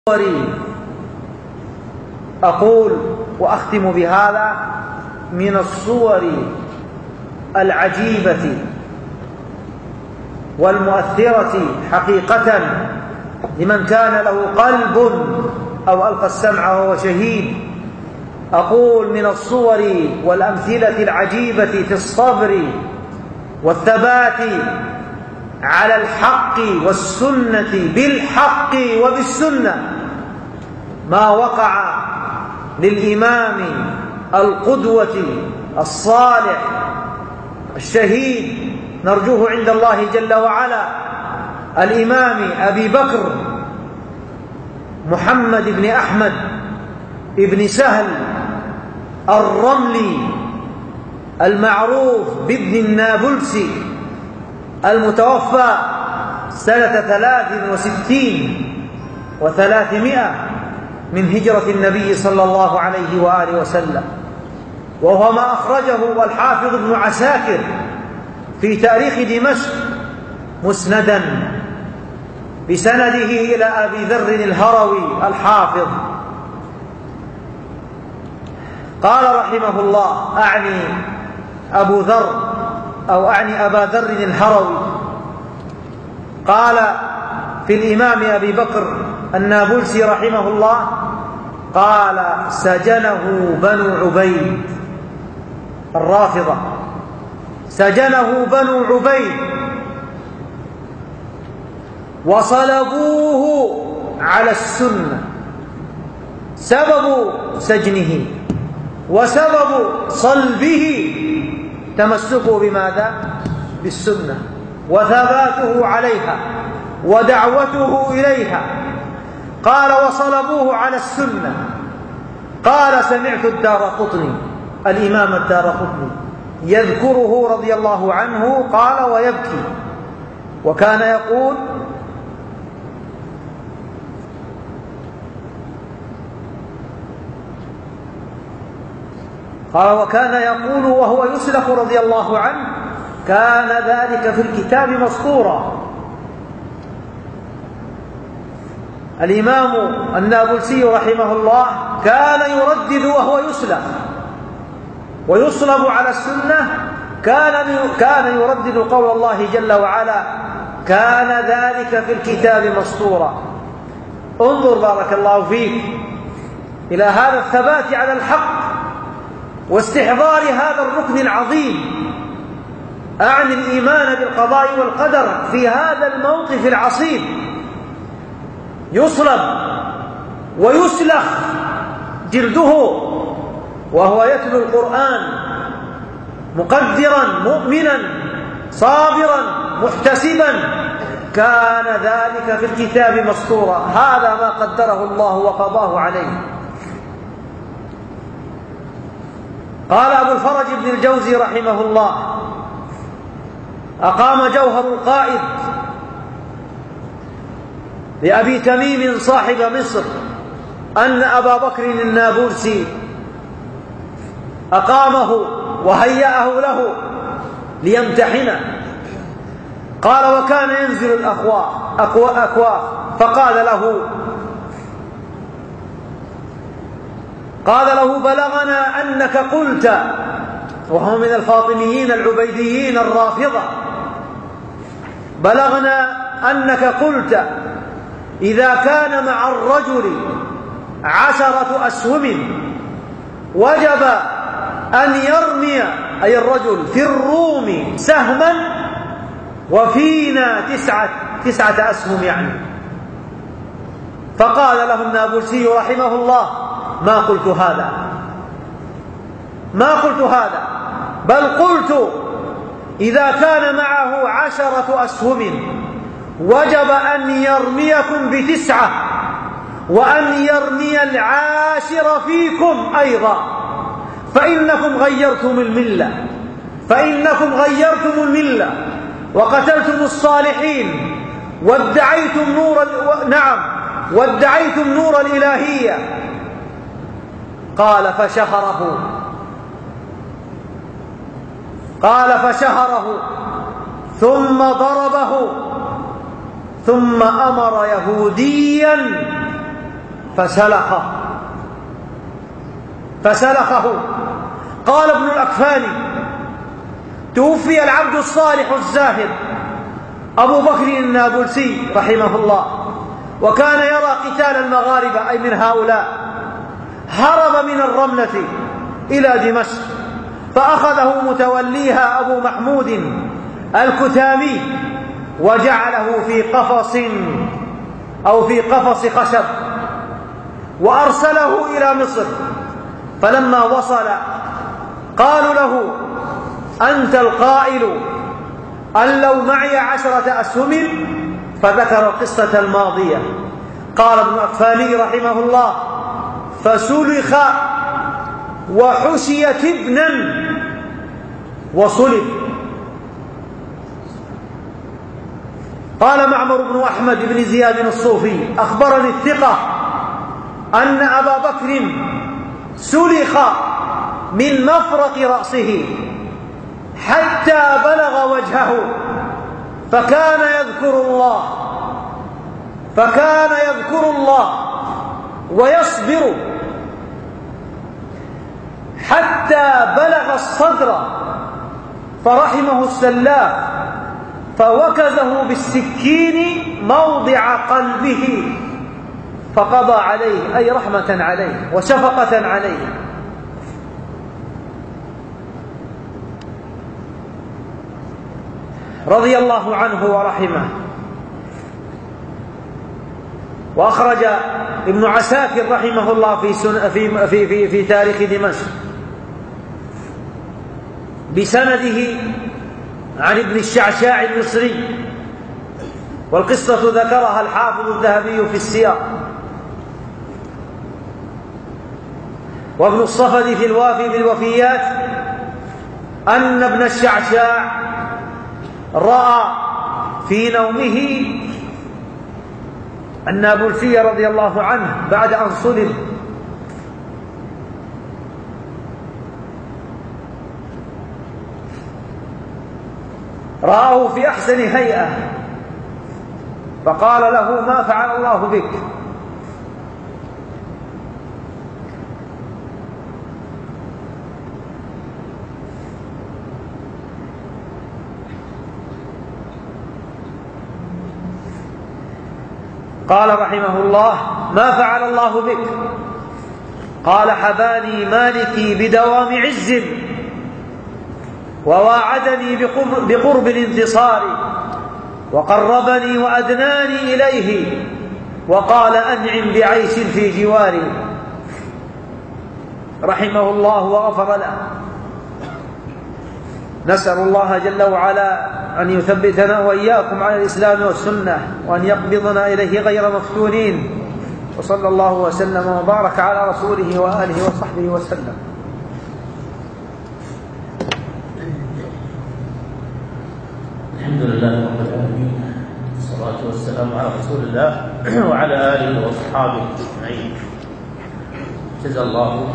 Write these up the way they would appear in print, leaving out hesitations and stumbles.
أقول وأختم بهذا: من الصور العجيبة والمؤثرة حقيقة لمن كان له قلب أو ألقى السمع وهو شهيد، أقول من الصور والأمثلة العجيبة في الصبر والثبات على الحق والسنة بالحق وبالسنة ما وقع للإمام القدوة الصالح الشهيد نرجوه عند الله جل وعلا الإمام أبي بكر محمد بن أحمد بن سهل الرملي المعروف بابن النابلسي المتوفى سنة 63 و300 من هجرة النبي صلى الله عليه وآله وسلم، وهو ما أخرجه الحافظ ابن عساكر في تاريخ دمشق مسندا بسنده إلى أبي ذر الهروي الحافظ قال رحمه الله، أعني أبو ذر أو أعني أبا ذر الهروي، قال في الإمام أبي بكر النابلسي رحمه الله، قال: سجنه بنو عبيد الرافضة، سجنه بنو عبيد وصلبوه على السنة. سبب سجنه وسبب صلبه تمسكه بماذا؟ بالسنة وثباته عليها ودعوته إليها. قال: وصلبوه على السنة. قال: سمعت الدارقطني الإمام الدارقطني يذكره رضي الله عنه، قال: ويبكي، وكان يقول: وهو يسلك رضي الله عنه: كان ذلك في الكتاب مسطورا. الإمام النابلسي رحمه الله كان يردد وهو يسلك ويصلب على السنة، كان يردد قول الله جل وعلا: كان ذلك في الكتاب مسطورا. انظر بارك الله فيك إلى هذا الثبات على الحق واستحضار هذا الركن العظيم، أعني الإيمان بالقضاء والقدر في هذا الموقف العصيب. يصلب ويسلخ جلده وهو يتلو القرآن مقدرا مؤمنا صابرا محتسبا، كان ذلك في الكتاب مسطورا. هذا ما قدره الله وقضاه عليه. قال أبو الفرج بن الجوزي رحمه الله: أقام جوهر القائد لأبي تميم صاحب مصر أن أبا بكر النابلسي أقامه وهيأه له ليمتحنه. قال: وكان ينزل الأكواف، فقال له: بلغنا أنك قلت، وهو من الفاطميين العبيديين الرافضة، بلغنا أنك قلت: إذا كان مع الرجل 10 أسهم وجب أن يرمي، أي الرجل، في الروم سهما وفينا 9 أسهم يعني. فقال له النابلسي رحمه الله: ما قلت هذا، بل قلت: إذا كان معه 10 أسهم وجب أن يرميكم ب9 وأن يرمي العاشر فيكم أيضا، فإنكم غيرتم الملة وقتلتم الصالحين وادعيتم نور الإلهية. قال: فشهره ثم ضربه، ثم أمر يهوديا فسلخه. قال ابن الأكفاني: توفي العبد الصالح الزاهد أبو بكر النابلسي رحمه الله، وكان يرى قتال المغاربة أي من هؤلاء، هرب من الرملة إلى دمشق، فأخذه متوليها أبو محمود الكتامي وجعله في قفص أو في قفص خشب وأرسله إلى مصر. فلما وصل قالوا له: أنت القائل أن لو معي 10 أسهم، فذكر القصة الماضية. قال ابن أكفاني رحمه الله: فسلخ وحشي تبنا وصلب. قال معمر بن أحمد بن زياد الصوفي: أخبرني الثقة أن أبا بكر سلخ من مفرق رأسه حتى بلغ وجهه، فكان يذكر الله ويصبر حتى بلغ الصدر، فرحمه السلاف فوكزه بالسكين موضع قلبه فقضى عليه، أي رحمة عليه وشفقة عليه. رضي الله عنه ورحمه. وأخرج ابن عساكر رحمه الله في تاريخ دمشق بسنده عن ابن الشعشاع المصري، والقصة ذكرها الحافظ الذهبي في السياق، وابن الصفد في الوافي بالوفيات أن ابن الشعشاع رأى في نومه النابلسي رضي الله عنه بعد أن صلب، رآه في أحسن هيئة، فقال له: ما فعل الله بك؟ قال رحمه الله: ما فعل الله بك؟ قال: حباني مالكي بدوام عز، وواعدني بقرب الانتصار، وقربني وأدناني إليه، وقال: أنعم بعيش في جواري. رحمه الله وغفر له. نسأل الله جل وعلا أن يثبتنا وإياكم على الإسلام والسنة، وأن يقبضنا إليه غير مفتونين. وصلى الله وسلم وبارك على رسوله وآله وصحبه وسلم. الحمد لله رب العالمين، والصلاة والسلام على رسول الله وعلى آله وأصحابه أجمعين. جزا الله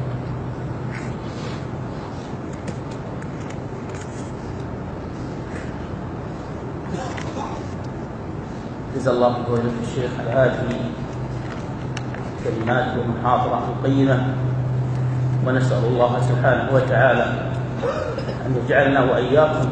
فضيلة الشيخ على هذه الكلمات والمحاضرة القيمة، ونسأل الله سبحانه وتعالى أن يجعلنا وإياكم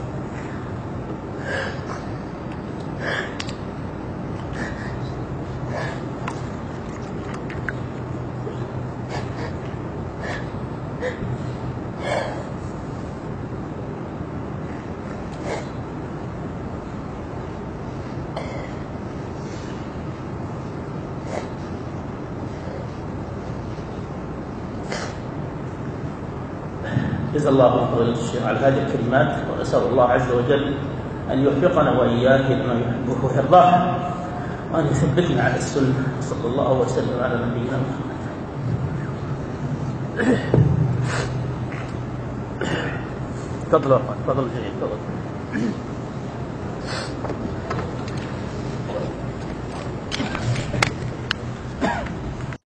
جزا الله فضيلة الشيخ على هذه الكلمات، ونسأل الله عز وجل أن يوفقنا وإياك لما يحبه ويرضاه، وأن يثبتنا على السنة. صلى الله وسلم على نبينا محمد. تفضل جميل.